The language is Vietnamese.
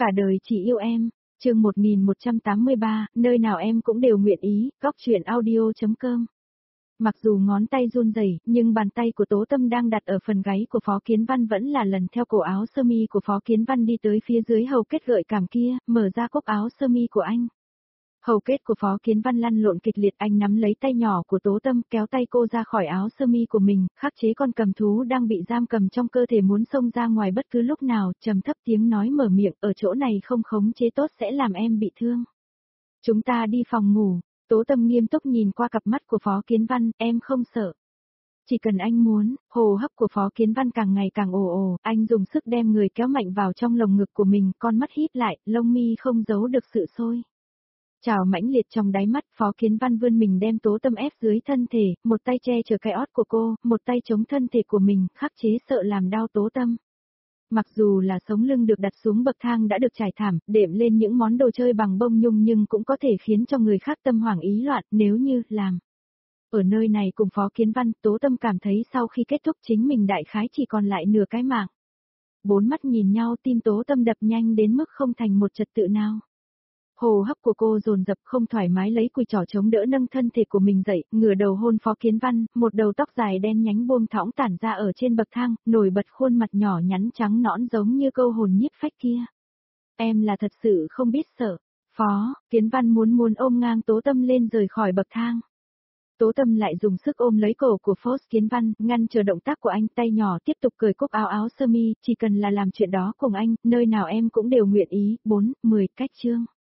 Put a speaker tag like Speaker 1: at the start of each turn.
Speaker 1: Cả đời chỉ yêu em. Chương 1183, nơi nào em cũng đều nguyện ý, góc truyện audio.com. Mặc dù ngón tay run rẩy, nhưng bàn tay của Tố Tâm đang đặt ở phần gáy của Phó Kiến Văn vẫn là lần theo cổ áo sơ mi của Phó Kiến Văn đi tới phía dưới hầu kết gợi cảm kia, mở ra cúc áo sơ mi của anh. Hầu kết của Phó Kiến Văn lăn lộn kịch liệt, anh nắm lấy tay nhỏ của Tố Tâm, kéo tay cô ra khỏi áo sơ mi của mình, khắc chế con cầm thú đang bị giam cầm trong cơ thể muốn xông ra ngoài bất cứ lúc nào, trầm thấp tiếng nói mở miệng, ở chỗ này không khống chế tốt sẽ làm em bị thương. Chúng ta đi phòng ngủ. Tố Tâm nghiêm túc nhìn qua cặp mắt của Phó Kiến Văn, em không sợ. Chỉ cần anh muốn. Hô hấp của Phó Kiến Văn càng ngày càng ồ ồ, anh dùng sức đem người kéo mạnh vào trong lồng ngực của mình, con mắt híp lại, lông mi không giấu được sự sôi trào mãnh liệt trong đáy mắt. Phó Kiến Văn vươn mình đem Tố Tâm ép dưới thân thể, một tay che chở cái ót của cô, một tay chống thân thể của mình, khắc chế sợ làm đau Tố Tâm. Mặc dù là sống lưng được đặt xuống bậc thang đã được trải thảm, đệm lên những món đồ chơi bằng bông nhung nhưng cũng có thể khiến cho người khác tâm hoảng ý loạn nếu như làm. Ở nơi này cùng Phó Kiến Văn, Tố Tâm cảm thấy sau khi kết thúc chính mình đại khái chỉ còn lại nửa cái mạng. Bốn mắt nhìn nhau, tim Tố Tâm đập nhanh đến mức không thành một trật tự nào. Hô hấp của cô dồn dập không thoải mái, lấy cùi trỏ chống đỡ nâng thân thể của mình dậy, ngửa đầu hôn Phó Kiến Văn, một đầu tóc dài đen nhánh buông thõng tản ra ở trên bậc thang, nổi bật khuôn mặt nhỏ nhắn trắng nõn giống như câu hồn nhiếp phách kia. Em là thật sự không biết sợ. Phó Kiến Văn muốn ôm ngang Tố Tâm lên rời khỏi bậc thang. Tố Tâm lại dùng sức ôm lấy cổ của Phó Kiến Văn, ngăn chờ động tác của anh, tay nhỏ tiếp tục cởi cúc áo sơ mi, chỉ cần là làm chuyện đó cùng anh, nơi nào em cũng đều nguyện ý. 10 cách chương.